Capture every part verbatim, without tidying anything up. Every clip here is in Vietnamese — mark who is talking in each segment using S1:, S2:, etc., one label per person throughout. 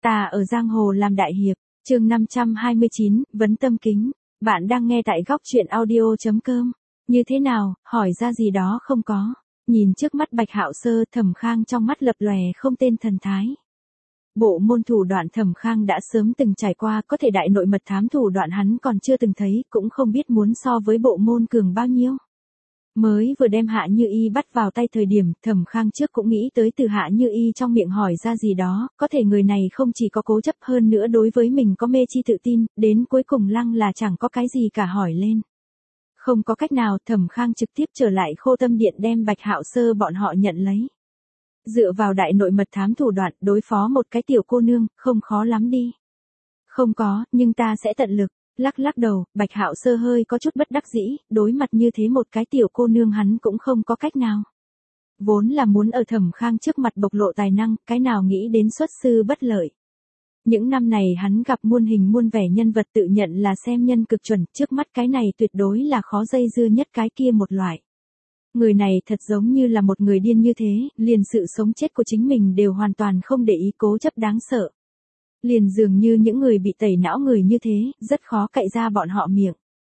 S1: Ta ở giang hồ làm đại hiệp, chương năm trăm hai mươi chín, vấn tâm kính. Bạn đang nghe tại góc truyện audio.com. Như thế nào, hỏi ra gì đó không có. Nhìn trước mắt Bạch Hạo Sơ, Thẩm Khang trong mắt lập lòe không tên thần thái. Bộ môn thủ đoạn Thẩm Khang đã sớm từng trải qua, có thể đại nội mật thám thủ đoạn hắn còn chưa từng thấy, cũng không biết muốn so với bộ môn cường bao nhiêu. Mới vừa đem Hạ Như Y bắt vào tay thời điểm, Thẩm Khang trước cũng nghĩ tới từ Hạ Như Y trong miệng hỏi ra gì đó, có thể người này không chỉ có cố chấp hơn nữa đối với mình có mê chi tự tin, đến cuối cùng lăng là chẳng có cái gì cả hỏi lên. Không có cách nào, Thẩm Khang trực tiếp trở lại Khô Tâm Điện đem Bạch Hạo Sơ bọn họ nhận lấy. Dựa vào đại nội mật thám thủ đoạn đối phó một cái tiểu cô nương, không khó lắm đi. Không có, nhưng ta sẽ tận lực. Lắc lắc đầu, Bạch Hạo Sơ hơi có chút bất đắc dĩ, đối mặt như thế một cái tiểu cô nương hắn cũng không có cách nào. Vốn là muốn ở Thẩm Khang trước mặt bộc lộ tài năng, cái nào nghĩ đến xuất sư bất lợi. Những năm này hắn gặp muôn hình muôn vẻ nhân vật tự nhận là xem nhân cực chuẩn, trước mắt cái này tuyệt đối là khó dây dưa nhất cái kia một loại. Người này thật giống như là một người điên như thế, liền sự sống chết của chính mình đều hoàn toàn không để ý, cố chấp đáng sợ. Liền dường như những người bị tẩy não người như thế, rất khó cậy ra bọn họ miệng.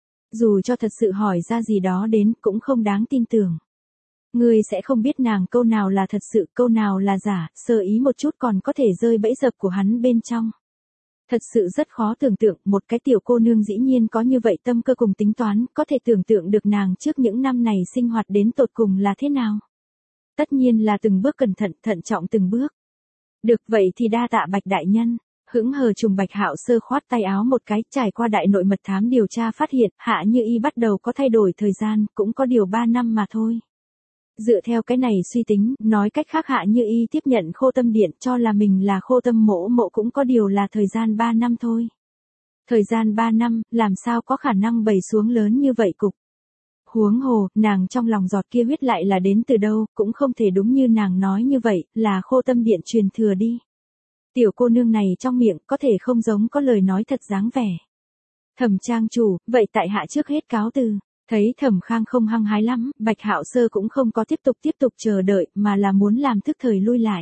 S1: Dù cho thật sự hỏi ra gì đó đến, cũng không đáng tin tưởng. Người sẽ không biết nàng câu nào là thật sự, câu nào là giả, sơ ý một chút còn có thể rơi bẫy dập của hắn bên trong. Thật sự rất khó tưởng tượng, một cái tiểu cô nương dĩ nhiên có như vậy tâm cơ cùng tính toán, có thể tưởng tượng được nàng trước những năm này sinh hoạt đến tột cùng là thế nào. Tất nhiên là từng bước cẩn thận, thận trọng từng bước. Được vậy thì đa tạ Bạch đại nhân. Hững hờ trùng Bạch Hạo Sơ khoát tay áo một cái, trải qua đại nội mật thám điều tra phát hiện, Hạ Như Y bắt đầu có thay đổi thời gian, cũng có điều ba năm mà thôi. Dựa theo cái này suy tính, nói cách khác Hạ Như Y tiếp nhận Khô Tâm Điện cho là mình là Khô Tâm mỗ mộ cũng có điều là thời gian ba năm thôi. Thời gian ba năm, làm sao có khả năng bày xuống lớn như vậy cục. Huống hồ, nàng trong lòng giọt kia huyết lại là đến từ đâu, cũng không thể đúng như nàng nói như vậy, là Khô Tâm Điện truyền thừa đi. Tiểu cô nương này trong miệng có thể không giống có lời nói thật dáng vẻ. Thẩm trang chủ, vậy tại hạ trước hết cáo từ. Thấy Thẩm Khang không hăng hái lắm, Bạch Hạo Sơ cũng không có tiếp tục tiếp tục chờ đợi, mà là muốn làm thức thời lui lại.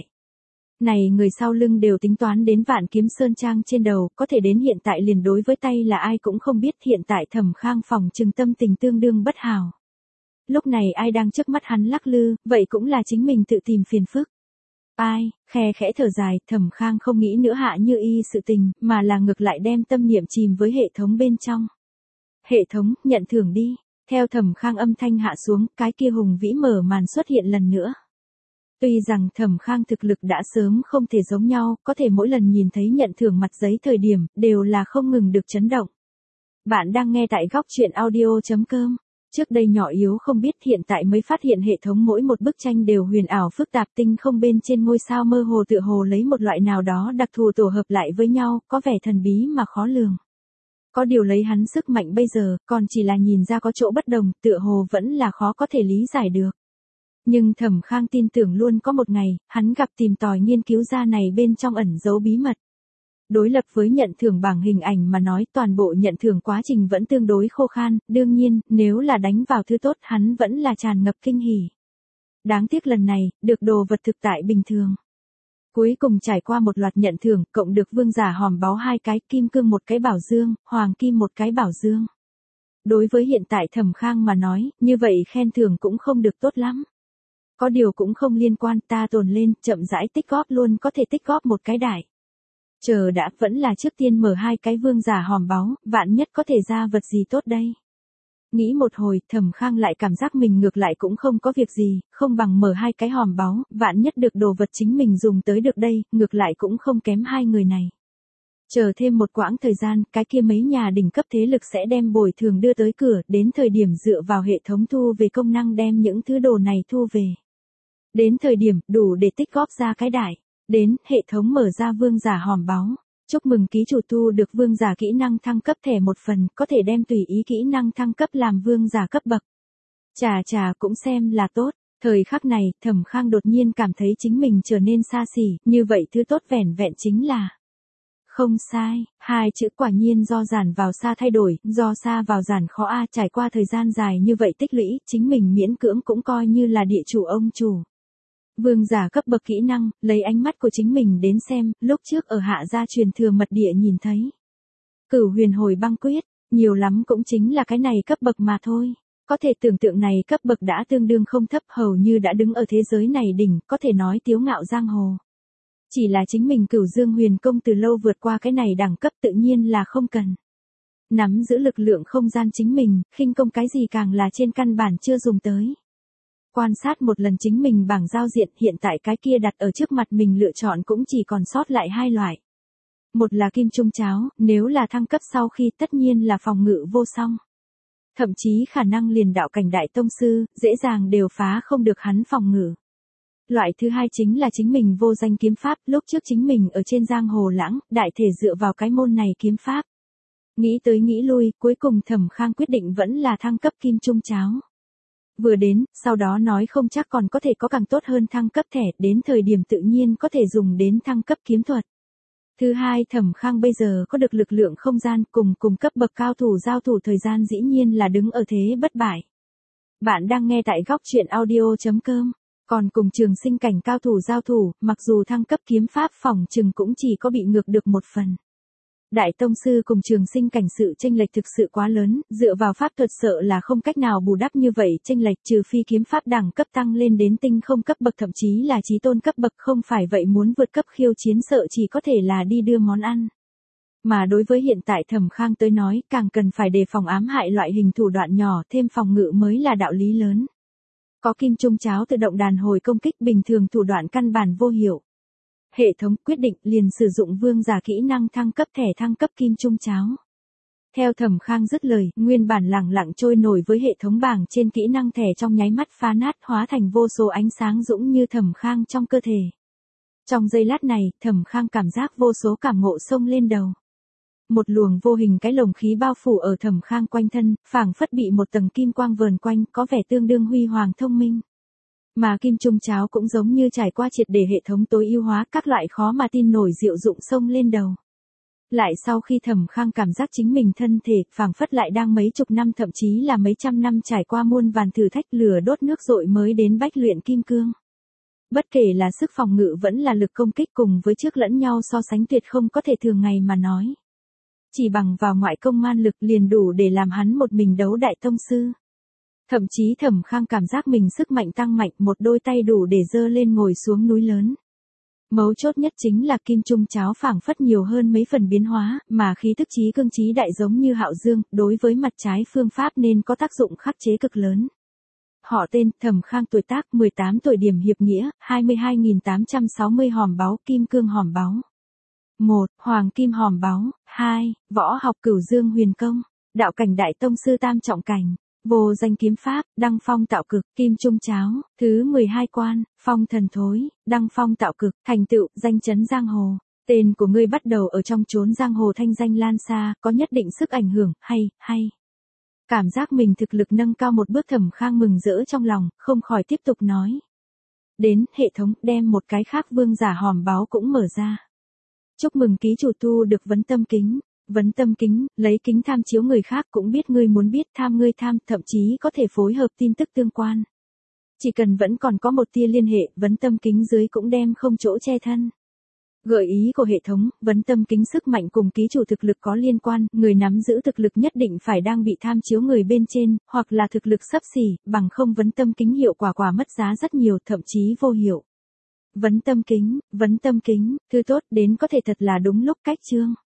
S1: Này người sau lưng đều tính toán đến Vạn Kiếm Sơn Trang trên đầu, có thể đến hiện tại liền đối với tay là ai cũng không biết, hiện tại Thẩm Khang phòng trừng tâm tình tương đương bất hảo. Lúc này ai đang trước mắt hắn lắc lư, vậy cũng là chính mình tự tìm phiền phức. Ai, khe khẽ thở dài, Thẩm Khang không nghĩ nữa Hạ Như Y sự tình, mà là ngược lại đem tâm niệm chìm với hệ thống bên trong. Hệ thống, nhận thưởng đi. Theo Thẩm Khang âm thanh hạ xuống, cái kia hùng vĩ mở màn xuất hiện lần nữa. Tuy rằng Thẩm Khang thực lực đã sớm không thể giống nhau, có thể mỗi lần nhìn thấy nhận thưởng mặt giấy thời điểm, đều là không ngừng được chấn động. Bạn đang nghe tại góc truyện audio.com. Trước đây nhỏ yếu không biết, hiện tại mới phát hiện hệ thống mỗi một bức tranh đều huyền ảo phức tạp, tinh không bên trên ngôi sao mơ hồ tựa hồ lấy một loại nào đó đặc thù tổ hợp lại với nhau, có vẻ thần bí mà khó lường. Có điều lấy hắn sức mạnh bây giờ, còn chỉ là nhìn ra có chỗ bất đồng, tựa hồ vẫn là khó có thể lý giải được. Nhưng Thẩm Khang tin tưởng luôn có một ngày, hắn gặp tìm tòi nghiên cứu ra này bên trong ẩn giấu bí mật. Đối lập với nhận thưởng bảng hình ảnh mà nói, toàn bộ nhận thưởng quá trình vẫn tương đối khô khan, đương nhiên, nếu là đánh vào thứ tốt hắn vẫn là tràn ngập kinh hỉ. Đáng tiếc lần này, được đồ vật thực tại bình thường. Cuối cùng trải qua một loạt nhận thưởng, cộng được vương giả hòm báu hai cái, kim cương một cái bảo dương, hoàng kim một cái bảo dương. Đối với hiện tại Thẩm Khang mà nói, như vậy khen thưởng cũng không được tốt lắm. Có điều cũng không liên quan, ta tồn lên, chậm rãi tích góp luôn có thể tích góp một cái đại. Chờ đã, vẫn là trước tiên mở hai cái vương giả hòm báu, vạn nhất có thể ra vật gì tốt đây. Nghĩ một hồi, Thẩm Khang lại cảm giác mình ngược lại cũng không có việc gì, không bằng mở hai cái hòm báu, vạn nhất được đồ vật chính mình dùng tới được đây, ngược lại cũng không kém hai người này. Chờ thêm một quãng thời gian, cái kia mấy nhà đỉnh cấp thế lực sẽ đem bồi thường đưa tới cửa, đến thời điểm dựa vào hệ thống thu về công năng đem những thứ đồ này thu về. Đến thời điểm, đủ để tích góp ra cái đại. Đến, hệ thống mở ra vương giả hòm báu. Chúc mừng ký chủ thu được vương giả kỹ năng thăng cấp thẻ một phần, có thể đem tùy ý kỹ năng thăng cấp làm vương giả cấp bậc. Chà chà cũng xem là tốt. Thời khắc này, Thẩm Khang đột nhiên cảm thấy chính mình trở nên xa xỉ, như vậy thứ tốt vẻn vẹn chính là. Không sai, hai chữ quả nhiên do giản vào xa thay đổi, do xa vào giản khó a, trải qua thời gian dài như vậy tích lũy, chính mình miễn cưỡng cũng coi như là địa chủ ông chủ. Vương giả cấp bậc kỹ năng, lấy ánh mắt của chính mình đến xem, lúc trước ở hạ gia truyền thừa mật địa nhìn thấy. Cửu huyền hồi băng quyết, nhiều lắm cũng chính là cái này cấp bậc mà thôi. Có thể tưởng tượng này cấp bậc đã tương đương không thấp, hầu như đã đứng ở thế giới này đỉnh, có thể nói tiếu ngạo giang hồ. Chỉ là chính mình Cửu Dương Huyền Công từ lâu vượt qua cái này đẳng cấp tự nhiên là không cần. Nắm giữ lực lượng không gian chính mình, khinh công cái gì càng là trên căn bản chưa dùng tới. Quan sát một lần chính mình bảng giao diện, hiện tại cái kia đặt ở trước mặt mình lựa chọn cũng chỉ còn sót lại hai loại. Một là kim trung cháo, nếu là thăng cấp sau khi tất nhiên là phòng ngự vô song. Thậm chí khả năng liền đạo cảnh đại tông sư, dễ dàng đều phá không được hắn phòng ngự. Loại thứ hai chính là chính mình vô danh kiếm pháp, lúc trước chính mình ở trên giang hồ lãng, đại thể dựa vào cái môn này kiếm pháp. Nghĩ tới nghĩ lui, cuối cùng Thẩm Khang quyết định vẫn là thăng cấp kim trung cháo. Vừa đến, sau đó nói không chắc còn có thể có càng tốt hơn thăng cấp thẻ, đến thời điểm tự nhiên có thể dùng đến thăng cấp kiếm thuật. Thứ hai, Thẩm Khang bây giờ có được lực lượng không gian, cùng cùng cấp bậc cao thủ giao thủ thời gian dĩ nhiên là đứng ở thế bất bại. Bạn đang nghe tại góc truyện audio chấm com, còn cùng trường sinh cảnh cao thủ giao thủ, mặc dù thăng cấp kiếm pháp phòng chừng cũng chỉ có bị ngược được một phần. Đại tông sư cùng trường sinh cảnh sự chênh lệch thực sự quá lớn, dựa vào pháp thuật sợ là không cách nào bù đắp như vậy chênh lệch, trừ phi kiếm pháp đẳng cấp tăng lên đến tinh không cấp bậc, thậm chí là chí tôn cấp bậc, không phải vậy muốn vượt cấp khiêu chiến sợ chỉ có thể là đi đưa món ăn. Mà đối với hiện tại Thẩm Khang tới nói, càng cần phải đề phòng ám hại loại hình thủ đoạn nhỏ, thêm phòng ngự mới là đạo lý lớn. Có kim trung cháo tự động đàn hồi công kích, bình thường thủ đoạn căn bản vô hiệu. Hệ thống quyết định liền sử dụng vương giả kỹ năng thăng cấp thẻ thăng cấp kim trung cháo. Theo Thẩm Khang dứt lời, nguyên bản lẳng lặng trôi nổi với hệ thống bảng trên kỹ năng thẻ trong nháy mắt phá nát, hóa thành vô số ánh sáng dũng như Thẩm Khang trong cơ thể. Trong giây lát này, Thẩm Khang cảm giác vô số cảm ngộ xông lên đầu. Một luồng vô hình cái lồng khí bao phủ ở Thẩm Khang quanh thân, phảng phất bị một tầng kim quang vờn quanh, có vẻ tương đương huy hoàng thông minh. Mà kim trung cháo cũng giống như trải qua triệt để hệ thống tối ưu hóa, các loại khó mà tin nổi diệu dụng xông lên đầu. Lại sau khi Thẩm Khang cảm giác chính mình thân thể, phảng phất lại đang mấy chục năm thậm chí là mấy trăm năm trải qua muôn vàn thử thách, lửa đốt nước dội mới đến bách luyện kim cương. Bất kể là sức phòng ngự vẫn là lực công kích, cùng với trước lẫn nhau so sánh tuyệt không có thể thường ngày mà nói. Chỉ bằng vào ngoại công man lực liền đủ để làm hắn một mình đấu đại tông sư. Thậm chí Thẩm Khang cảm giác mình sức mạnh tăng mạnh, một đôi tay đủ để dơ lên ngồi xuống núi lớn. Mấu chốt nhất chính là kim trung cháo phảng phất nhiều hơn mấy phần biến hóa, mà khí tức chí cương chí đại giống như Hạo Dương, đối với mặt trái phương pháp nên có tác dụng khắc chế cực lớn. Họ tên, Thẩm Khang, tuổi tác mười tám tuổi, điểm hiệp nghĩa, hai mươi hai nghìn tám trăm sáu mươi hòm báu, kim cương hòm báu. một. Hoàng kim hòm báu. hai. Võ học Cửu Dương Huyền Công, đạo cảnh đại tông sư tam trọng cảnh. Vô danh kiếm pháp, đăng phong tạo cực, kim trung cháo, thứ mười hai quan, phong thần thối, đăng phong tạo cực, thành tựu, danh chấn giang hồ. Tên của ngươi bắt đầu ở trong chốn giang hồ thanh danh lan xa, có nhất định sức ảnh hưởng, hay, hay. Cảm giác mình thực lực nâng cao một bước, Thẩm Khang mừng rỡ trong lòng, không khỏi tiếp tục nói. Đến, hệ thống, đem một cái khác vương giả hòm báu cũng mở ra. Chúc mừng ký chủ tu được vấn tâm kính. Vấn tâm kính, lấy kính tham chiếu người khác, cũng biết ngươi muốn biết, tham ngươi tham, thậm chí có thể phối hợp tin tức tương quan. Chỉ cần vẫn còn có một tia liên hệ, vấn tâm kính dưới cũng đem không chỗ che thân. Gợi ý của hệ thống, vấn tâm kính sức mạnh cùng ký chủ thực lực có liên quan, người nắm giữ thực lực nhất định phải đang bị tham chiếu người bên trên, hoặc là thực lực xấp xỉ, bằng không vấn tâm kính hiệu quả quả mất giá rất nhiều, thậm chí vô hiệu. Vấn tâm kính, vấn tâm kính, thứ tốt đến có thể thật là đúng lúc cách chương.